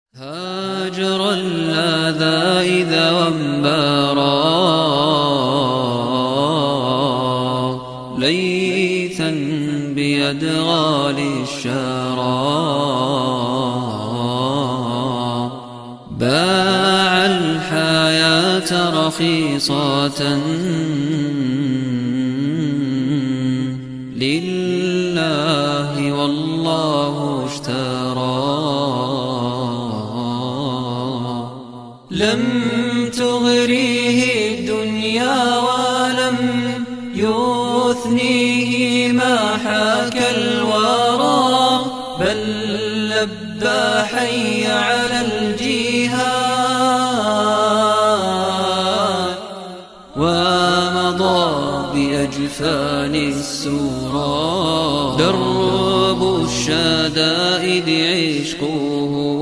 هاجر الأذى إذا وانبارا ليثا بأدغال الشارى باع الحياة رخيصة لله والله اشترى. لم تغريه الدنيا ولم يثنيه ما حاك الورى بل لبى حي على الجهاد ومضى بأجفان السورى. درب الشدائد عشقه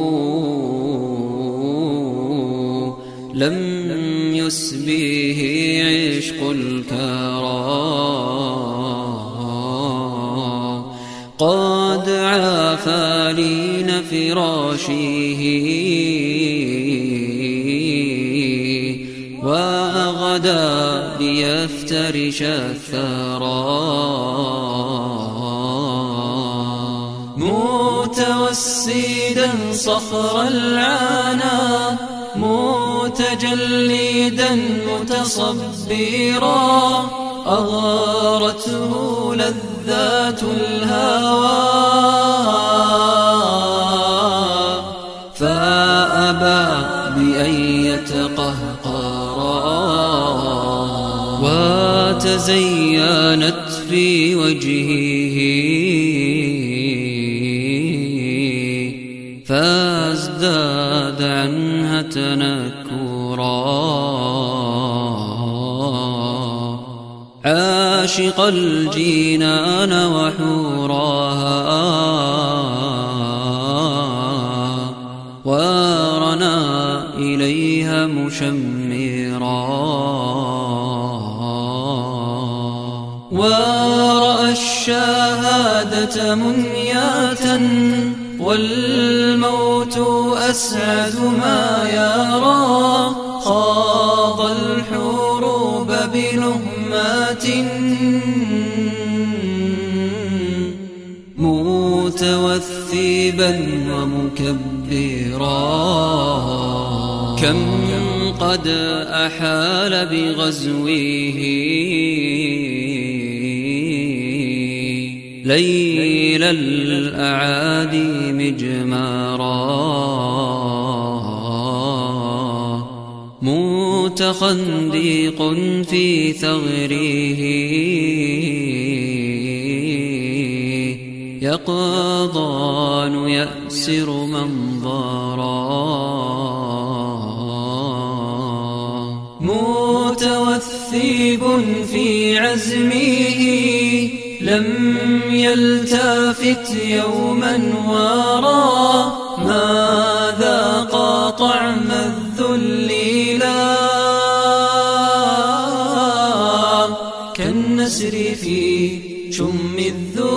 لم يسبيه عشق الكرى. قد عافى لين فراشه وغدا ليفترش الثرى. متوسدا صخر العنا متجلدا متصبرا أغرته لذات الهوى فأبى بأن يتقهقرا وتزينت في وجهه فازداد عنها تنكرا. عاشق الجنان وحوراها ورنا إليها مشمرا. ورأى الشهادة منية والموت أسعد ما يرى. خاض الحروب بلهمات متوثبا ومكبرا. كم قد أحال بغزوه ليل الأعادي مجمارا. متخندق في ثغره يقظان يأسر منظرا. متوثب في عزمه لم يلتفت يوما ورا. ما ذاق طعم الذل لا كالنسر في شم الذل